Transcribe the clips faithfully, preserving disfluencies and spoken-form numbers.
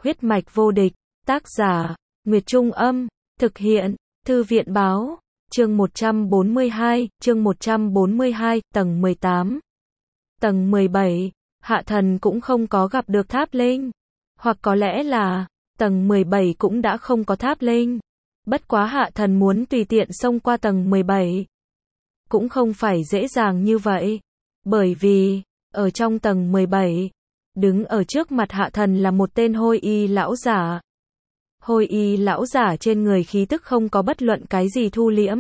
Huyết mạch vô địch, tác giả, Nguyệt Trung Âm, thực hiện, Thư viện Báo, chương một trăm bốn mươi hai, chương một trăm bốn mươi hai, tầng mười tám. Tầng mười bảy, Hạ Thần cũng không có gặp được tháp linh. Hoặc có lẽ là, tầng mười bảy cũng đã không có tháp linh. Bất quá Hạ Thần muốn tùy tiện xông qua tầng mười bảy. Cũng không phải dễ dàng như vậy. Bởi vì, ở trong tầng mười bảy, đứng ở trước mặt Hạ Thần là một tên hôi y lão giả. Hôi y lão giả trên người khí tức không có bất luận cái gì thu liễm.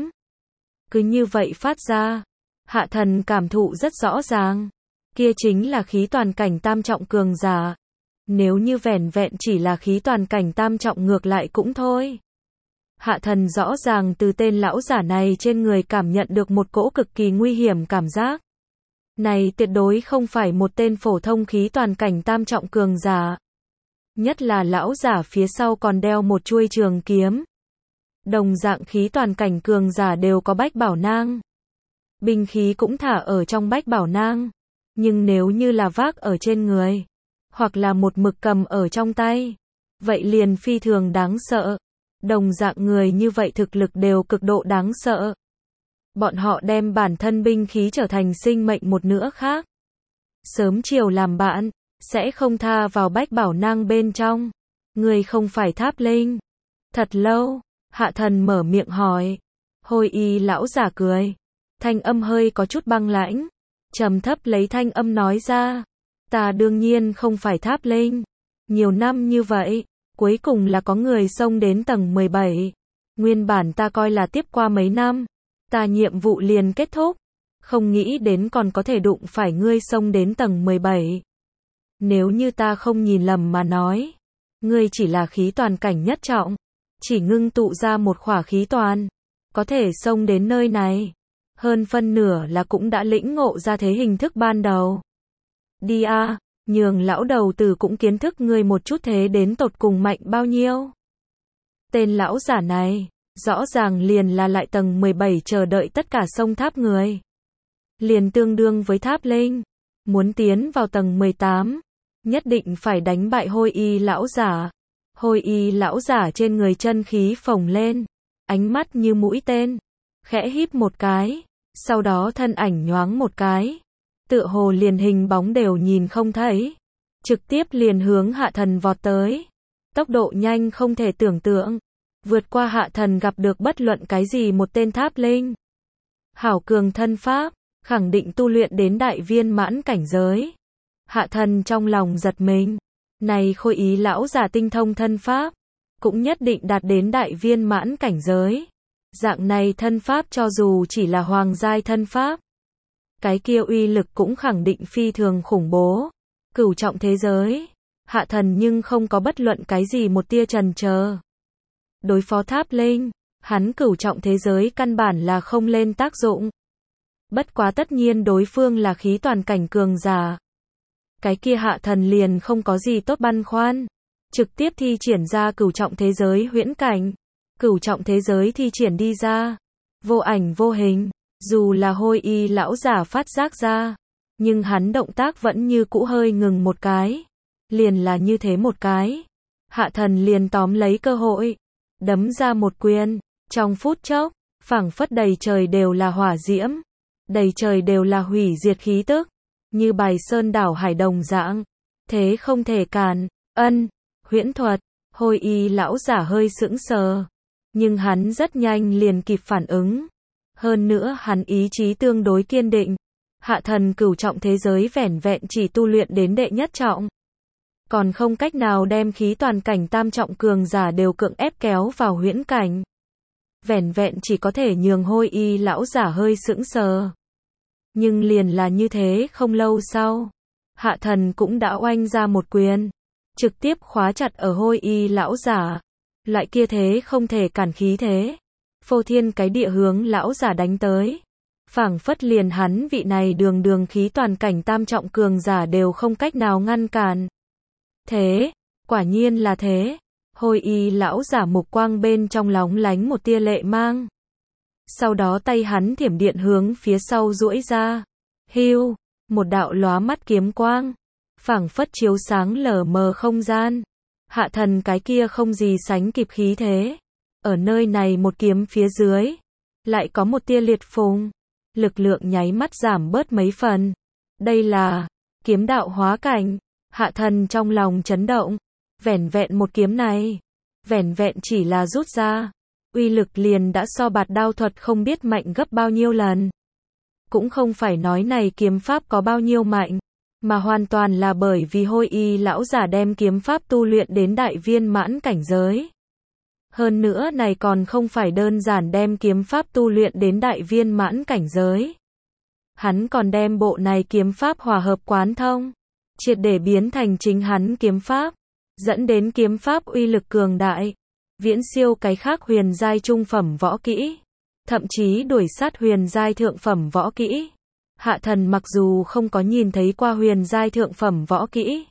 Cứ như vậy phát ra. Hạ Thần cảm thụ rất rõ ràng. Kia chính là khí toàn cảnh tam trọng cường giả. Nếu như vẻn vẹn chỉ là khí toàn cảnh tam trọng ngược lại cũng thôi. Hạ Thần rõ ràng từ tên lão giả này trên người cảm nhận được một cỗ cực kỳ nguy hiểm cảm giác. Này tuyệt đối không phải một tên phổ thông khí toàn cảnh tam trọng cường giả. Nhất là lão giả phía sau còn đeo một chuôi trường kiếm. Đồng dạng khí toàn cảnh cường giả đều có bách bảo nang. Binh khí cũng thả ở trong bách bảo nang. Nhưng nếu như là vác ở trên người, hoặc là một mực cầm ở trong tay, vậy liền phi thường đáng sợ. Đồng dạng người như vậy thực lực đều cực độ đáng sợ. Bọn họ đem bản thân binh khí trở thành sinh mệnh một nữa khác. Sớm chiều làm bạn, sẽ không tha vào bách bảo nang bên trong. Người không phải tháp linh. Thật lâu, Hạ Thần mở miệng hỏi. Hôi y lão giả cười. Thanh âm hơi có chút băng lãnh. Trầm thấp lấy thanh âm nói ra. Ta đương nhiên không phải tháp linh. Nhiều năm như vậy, cuối cùng là có người xông đến tầng mười bảy. Nguyên bản ta coi là tiếp qua mấy năm, ta nhiệm vụ liền kết thúc. Không nghĩ đến còn có thể đụng phải ngươi xông đến tầng mười bảy. Nếu như ta không nhìn lầm mà nói, ngươi chỉ là khí toàn cảnh nhất trọng, chỉ ngưng tụ ra một khỏa khí toàn, có thể xông đến nơi này. Hơn phân nửa là cũng đã lĩnh ngộ ra thế hình thức ban đầu. Đi a, à, nhường lão đầu tử cũng kiến thức ngươi một chút thế đến tột cùng mạnh bao nhiêu. Tên lão giả này, rõ ràng liền là lại tầng mười bảy chờ đợi tất cả sông tháp người. Liền tương đương với tháp linh. Muốn tiến vào tầng mười tám, nhất định phải đánh bại hôi y lão giả. Hôi y lão giả trên người chân khí phồng lên, ánh mắt như mũi tên, khẽ híp một cái, sau đó thân ảnh nhoáng một cái, tựa hồ liền hình bóng đều nhìn không thấy, trực tiếp liền hướng Hạ Thần vọt tới. Tốc độ nhanh không thể tưởng tượng, vượt qua Hạ Thần gặp được bất luận cái gì một tên tháp linh. Hảo cường thân pháp, khẳng định tu luyện đến đại viên mãn cảnh giới. Hạ Thần trong lòng giật mình, này khôi ý lão giả tinh thông thân pháp, cũng nhất định đạt đến đại viên mãn cảnh giới. Dạng này thân pháp cho dù chỉ là hoàng giai thân pháp, cái kia uy lực cũng khẳng định phi thường khủng bố. Cửu trọng thế giới, Hạ Thần nhưng không có bất luận cái gì một tia chần chờ. Đối phó tháp linh, hắn cửu trọng thế giới căn bản là không lên tác dụng. Bất quá tất nhiên đối phương là khí toàn cảnh cường giả. Cái kia Hạ Thần liền không có gì tốt băn khoăn. Trực tiếp thi triển ra cửu trọng thế giới huyễn cảnh. Cửu trọng thế giới thi triển đi ra. Vô ảnh vô hình. Dù là hôi y lão giả phát giác ra. Nhưng hắn động tác vẫn như cũ hơi ngừng một cái. Liền là như thế một cái. Hạ Thần liền tóm lấy cơ hội. Đấm ra một quyền. Trong phút chốc, phảng phất đầy trời đều là hỏa diễm. Đầy trời đều là hủy diệt khí tức. Như bài sơn đảo hải đồng dạng. Thế không thể cản. Ân, huyễn thuật. Hôi y lão giả hơi sững sờ. Nhưng hắn rất nhanh liền kịp phản ứng. Hơn nữa hắn ý chí tương đối kiên định. Hạ Thần cửu trọng thế giới vẻn vẹn chỉ tu luyện đến đệ nhất trọng. Còn không cách nào đem khí toàn cảnh tam trọng cường giả đều cưỡng ép kéo vào huyễn cảnh. Vẻn vẹn chỉ có thể nhường hôi y lão giả hơi sững sờ. Nhưng liền là như thế không lâu sau, Hạ Thần cũng đã oanh ra một quyền, trực tiếp khóa chặt ở hôi y lão giả. Loại kia thế không thể cản khí thế, phô thiên cái địa hướng lão giả đánh tới. Phảng phất liền hắn vị này đường đường khí toàn cảnh tam trọng cường giả đều không cách nào ngăn cản. Thế, quả nhiên là thế. Hôi y lão giả mục quang bên trong lóng lánh một tia lệ mang. Sau đó tay hắn thiểm điện hướng phía sau duỗi ra. Hưu, một đạo lóa mắt kiếm quang, phảng phất chiếu sáng lờ mờ không gian. Hạ thần cái kia không gì sánh kịp khí thế. Ở nơi này một kiếm phía dưới, lại có một tia liệt phùng. Lực lượng nháy mắt giảm bớt mấy phần. Đây là kiếm đạo hóa cảnh. Hạ thần trong lòng chấn động. Vẻn vẹn một kiếm này, vẻn vẹn chỉ là rút ra, uy lực liền đã so bạt đao thuật không biết mạnh gấp bao nhiêu lần. Cũng không phải nói này kiếm pháp có bao nhiêu mạnh, mà hoàn toàn là bởi vì Hôi Y lão giả đem kiếm pháp tu luyện đến đại viên mãn cảnh giới. Hơn nữa này còn không phải đơn giản đem kiếm pháp tu luyện đến đại viên mãn cảnh giới. Hắn còn đem bộ này kiếm pháp hòa hợp quán thông, triệt để biến thành chính hắn kiếm pháp, dẫn đến kiếm pháp uy lực cường đại, viễn siêu cái khác huyền giai trung phẩm võ kỹ, thậm chí đuổi sát huyền giai thượng phẩm võ kỹ. Hạ thần mặc dù không có nhìn thấy qua huyền giai thượng phẩm võ kỹ,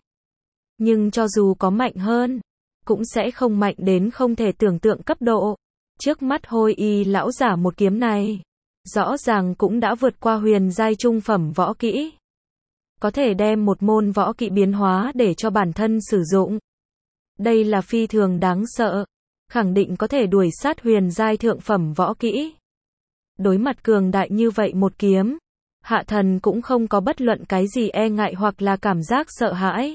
nhưng cho dù có mạnh hơn, cũng sẽ không mạnh đến không thể tưởng tượng cấp độ. Trước mắt Hôi Y lão giả một kiếm này, rõ ràng cũng đã vượt qua huyền giai trung phẩm võ kỹ. Có thể đem một môn võ kỹ biến hóa để cho bản thân sử dụng. Đây là phi thường đáng sợ, khẳng định có thể đuổi sát huyền giai thượng phẩm võ kỹ. Đối mặt cường đại như vậy một kiếm, hạ thần cũng không có bất luận cái gì e ngại hoặc là cảm giác sợ hãi.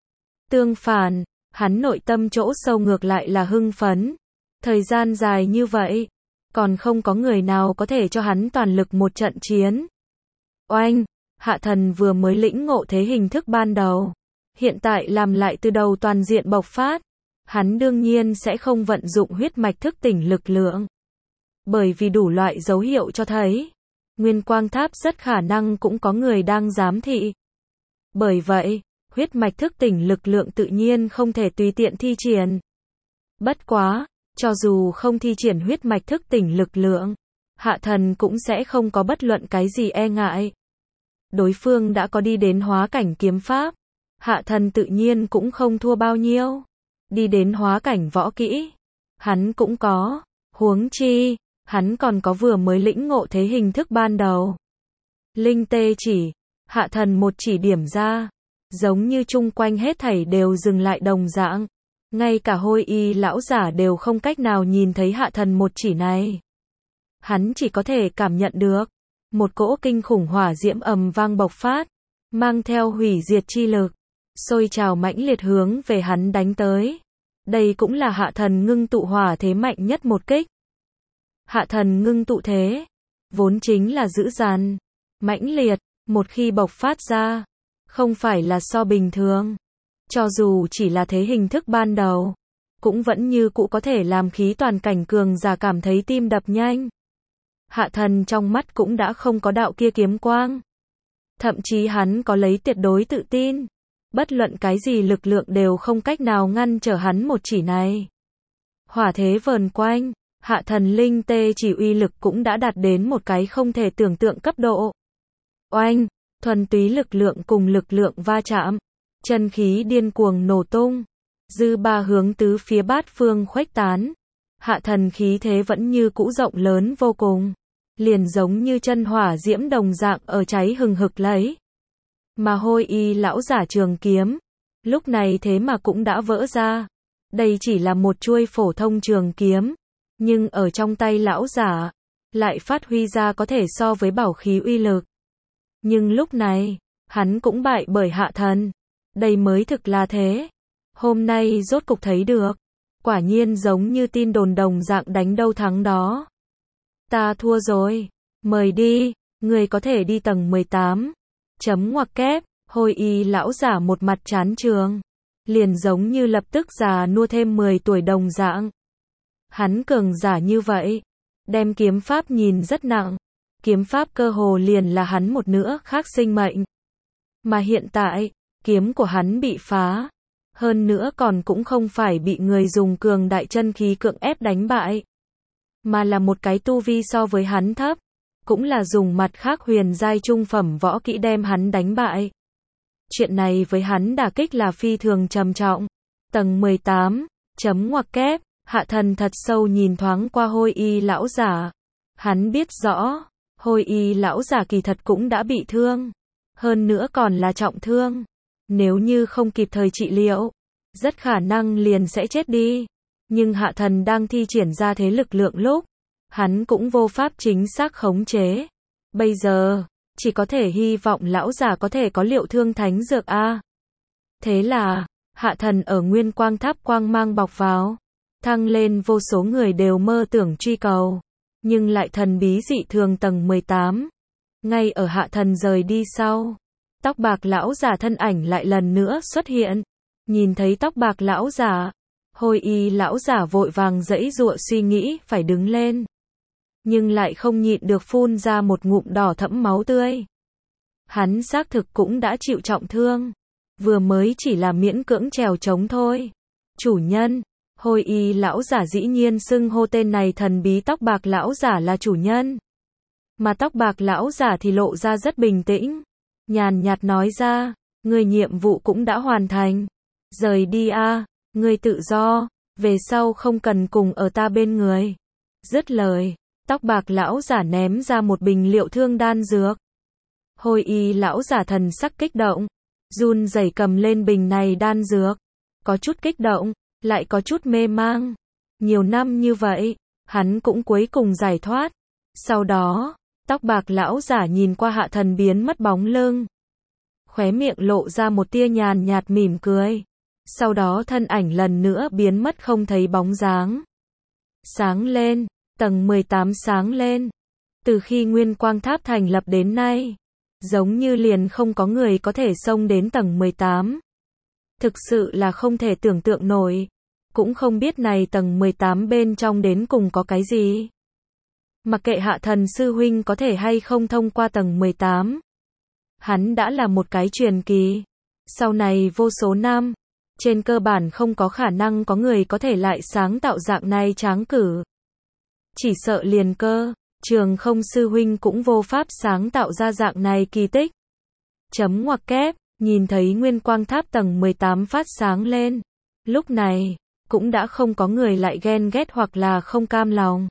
Tương phản, hắn nội tâm chỗ sâu ngược lại là hưng phấn. Thời gian dài như vậy, còn không có người nào có thể cho hắn toàn lực một trận chiến. Oanh, hạ thần vừa mới lĩnh ngộ thế hình thức ban đầu, hiện tại làm lại từ đầu toàn diện bộc phát. Hắn đương nhiên sẽ không vận dụng huyết mạch thức tỉnh lực lượng. Bởi vì đủ loại dấu hiệu cho thấy, Nguyên Quang Tháp rất khả năng cũng có người đang giám thị. Bởi vậy, huyết mạch thức tỉnh lực lượng tự nhiên không thể tùy tiện thi triển. Bất quá, cho dù không thi triển huyết mạch thức tỉnh lực lượng, hạ thần cũng sẽ không có bất luận cái gì e ngại. Đối phương đã có đi đến hóa cảnh kiếm pháp, hạ thần tự nhiên cũng không thua bao nhiêu. Đi đến hóa cảnh võ kỹ, hắn cũng có, huống chi, hắn còn có vừa mới lĩnh ngộ thế hình thức ban đầu. Linh tê chỉ, hạ thần một chỉ điểm ra, giống như chung quanh hết thảy đều dừng lại đồng dạng. Ngay cả Hôi Y lão giả đều không cách nào nhìn thấy hạ thần một chỉ này. Hắn chỉ có thể cảm nhận được, một cỗ kinh khủng hỏa diễm ầm vang bộc phát, mang theo hủy diệt chi lực, sôi trào mãnh liệt hướng về hắn đánh tới. Đây cũng là hạ thần ngưng tụ hỏa thế mạnh nhất một kích. Hạ thần ngưng tụ thế, vốn chính là dữ dằn, mãnh liệt, một khi bộc phát ra, không phải là so bình thường. Cho dù chỉ là thế hình thức ban đầu, cũng vẫn như cũ có thể làm khí toàn cảnh cường giả cảm thấy tim đập nhanh. Hạ thần trong mắt cũng đã không có đạo kia kiếm quang. Thậm chí hắn có lấy tuyệt đối tự tin. Bất luận cái gì lực lượng đều không cách nào ngăn trở hắn một chỉ này. Hỏa thế vờn quanh, hạ thần linh tê chỉ uy lực cũng đã đạt đến một cái không thể tưởng tượng cấp độ. Oanh, thuần túy lực lượng cùng lực lượng va chạm, chân khí điên cuồng nổ tung, dư ba hướng tứ phía bát phương khuếch tán. Hạ thần khí thế vẫn như cũ rộng lớn vô cùng, liền giống như chân hỏa diễm đồng dạng ở cháy hừng hực lấy. Mà Hôi Y lão giả trường kiếm, lúc này thế mà cũng đã vỡ ra. Đây chỉ là một chuôi phổ thông trường kiếm, nhưng ở trong tay lão giả, lại phát huy ra có thể so với bảo khí uy lực. Nhưng lúc này, hắn cũng bại bởi hạ thần. Đây mới thực là thế. Hôm nay rốt cục thấy được. Quả nhiên giống như tin đồn đồng dạng đánh đâu thắng đó. Ta thua rồi. Mời đi, người có thể đi tầng mười tám. Chấm ngoặc kép, Hôi Y lão giả một mặt chán trường. Liền giống như lập tức già nua thêm mười tuổi đồng dạng. Hắn cường giả như vậy. Đem kiếm pháp nhìn rất nặng. Kiếm pháp cơ hồ liền là hắn một nữa khác sinh mệnh. Mà hiện tại, kiếm của hắn bị phá. Hơn nữa còn cũng không phải bị người dùng cường đại chân khí cưỡng ép đánh bại. Mà là một cái tu vi so với hắn thấp. Cũng là dùng mặt khác huyền giai trung phẩm võ kỹ đem hắn đánh bại. Chuyện này với hắn đả kích là phi thường trầm trọng. Tầng mười tám, chấm ngoặc kép, hạ thần thật sâu nhìn thoáng qua Hôi Y lão giả. Hắn biết rõ, Hôi Y lão giả kỳ thật cũng đã bị thương. Hơn nữa còn là trọng thương. Nếu như không kịp thời trị liệu, rất khả năng liền sẽ chết đi. Nhưng hạ thần đang thi triển ra thế lực lượng lúc, hắn cũng vô pháp chính xác khống chế. Bây giờ, chỉ có thể hy vọng lão giả có thể có liệu thương thánh dược a. Thế là, hạ thần ở Nguyên Quang Tháp quang mang bọc vào, thăng lên vô số người đều mơ tưởng truy cầu, nhưng lại thần bí dị thường tầng mười tám. Ngay ở hạ thần rời đi sau, tóc bạc lão giả thân ảnh lại lần nữa xuất hiện. Nhìn thấy tóc bạc lão giả, Hôi Y lão giả vội vàng giãy giụa suy nghĩ phải đứng lên, nhưng lại không nhịn được phun ra một ngụm đỏ thẫm máu tươi. Hắn xác thực cũng đã chịu trọng thương, vừa mới chỉ là miễn cưỡng trèo trống thôi. Chủ nhân, Hôi Y lão giả dĩ nhiên xưng hô tên này thần bí tóc bạc lão giả là chủ nhân. Mà tóc bạc lão giả thì lộ ra rất bình tĩnh, nhàn nhạt nói ra, người nhiệm vụ cũng đã hoàn thành. Rời đi a, người tự do, về sau không cần cùng ở ta bên người. Dứt lời, tóc bạc lão giả ném ra một bình liệu thương đan dược. Hôi Y lão giả thần sắc kích động, run rẩy cầm lên bình này đan dược, có chút kích động, lại có chút mê mang. Nhiều năm như vậy, hắn cũng cuối cùng giải thoát. Sau đó, tóc bạc lão giả nhìn qua hạ thần biến mất bóng lưng, khóe miệng lộ ra một tia nhàn nhạt mỉm cười. Sau đó thân ảnh lần nữa biến mất không thấy bóng dáng. Sáng lên, tầng mười tám sáng lên. Từ khi Nguyên Quang Tháp thành lập đến nay, giống như liền không có người có thể xông đến tầng mười tám. Thực sự là không thể tưởng tượng nổi. Cũng không biết này tầng mười tám bên trong đến cùng có cái gì. Mặc kệ hạ thần sư huynh có thể hay không thông qua tầng mười tám. Hắn đã là một cái truyền kỳ. Sau này vô số năm, trên cơ bản không có khả năng có người có thể lại sáng tạo dạng này tráng cử. Chỉ sợ liền cơ, Trường Không sư huynh cũng vô pháp sáng tạo ra dạng này kỳ tích. Chấm ngoặc kép, nhìn thấy Nguyên Quang Tháp tầng mười tám phát sáng lên. Lúc này, cũng đã không có người lại ghen ghét hoặc là không cam lòng.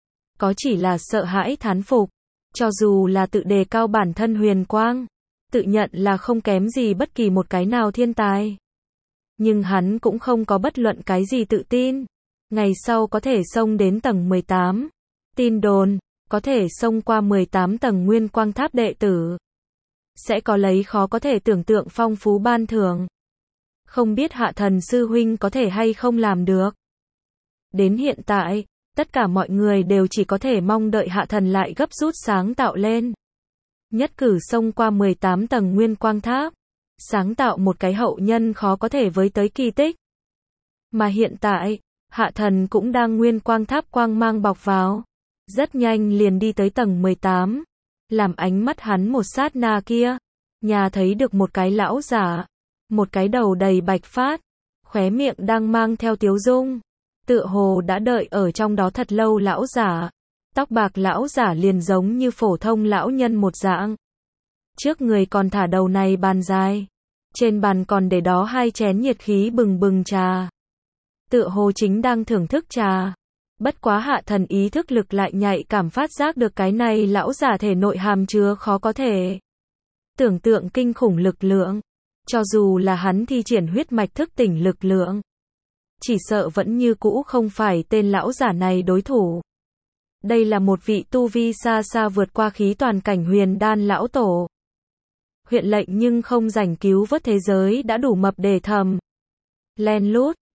Có chỉ là sợ hãi thán phục. Cho dù là tự đề cao bản thân huyền quang, tự nhận là không kém gì bất kỳ một cái nào thiên tài. Nhưng hắn cũng không có bất luận cái gì tự tin. Ngày sau có thể xông đến tầng mười tám. Tin đồn, có thể xông qua mười tám tầng Nguyên Quang Tháp đệ tử. Sẽ có lấy khó có thể tưởng tượng phong phú ban thưởng. Không biết hạ thần sư huynh có thể hay không làm được. Đến hiện tại, tất cả mọi người đều chỉ có thể mong đợi hạ thần lại gấp rút sáng tạo lên. Nhất cử xông qua mười tám tầng Nguyên Quang Tháp. Sáng tạo một cái hậu nhân khó có thể với tới kỳ tích. Mà hiện tại, hạ thần cũng đang Nguyên Quang Tháp quang mang bọc vào. Rất nhanh liền đi tới tầng mười tám. Làm ánh mắt hắn một sát na kia. Nhà thấy được một cái lão giả. Một cái đầu đầy bạch phát. Khóe miệng đang mang theo tiếu dung. Tựa hồ đã đợi ở trong đó thật lâu lão giả. Tóc bạc lão giả liền giống như phổ thông lão nhân một dạng. Trước người còn thả đầu này bàn dài. Trên bàn còn để đó hai chén nhiệt khí bừng bừng trà. Tựa hồ chính đang thưởng thức trà. Bất quá hạ thần ý thức lực lại nhạy cảm phát giác được cái này lão giả thể nội hàm chứa khó có thể tưởng tượng kinh khủng lực lượng. Cho dù là hắn thi triển huyết mạch thức tỉnh lực lượng, chỉ sợ vẫn như cũ không phải tên lão giả này đối thủ. Đây là một vị tu vi xa xa vượt qua khí toàn cảnh huyền đan lão tổ. Huyện lệnh nhưng không rảnh cứu vớt thế giới đã đủ mập để thầm. Len lút,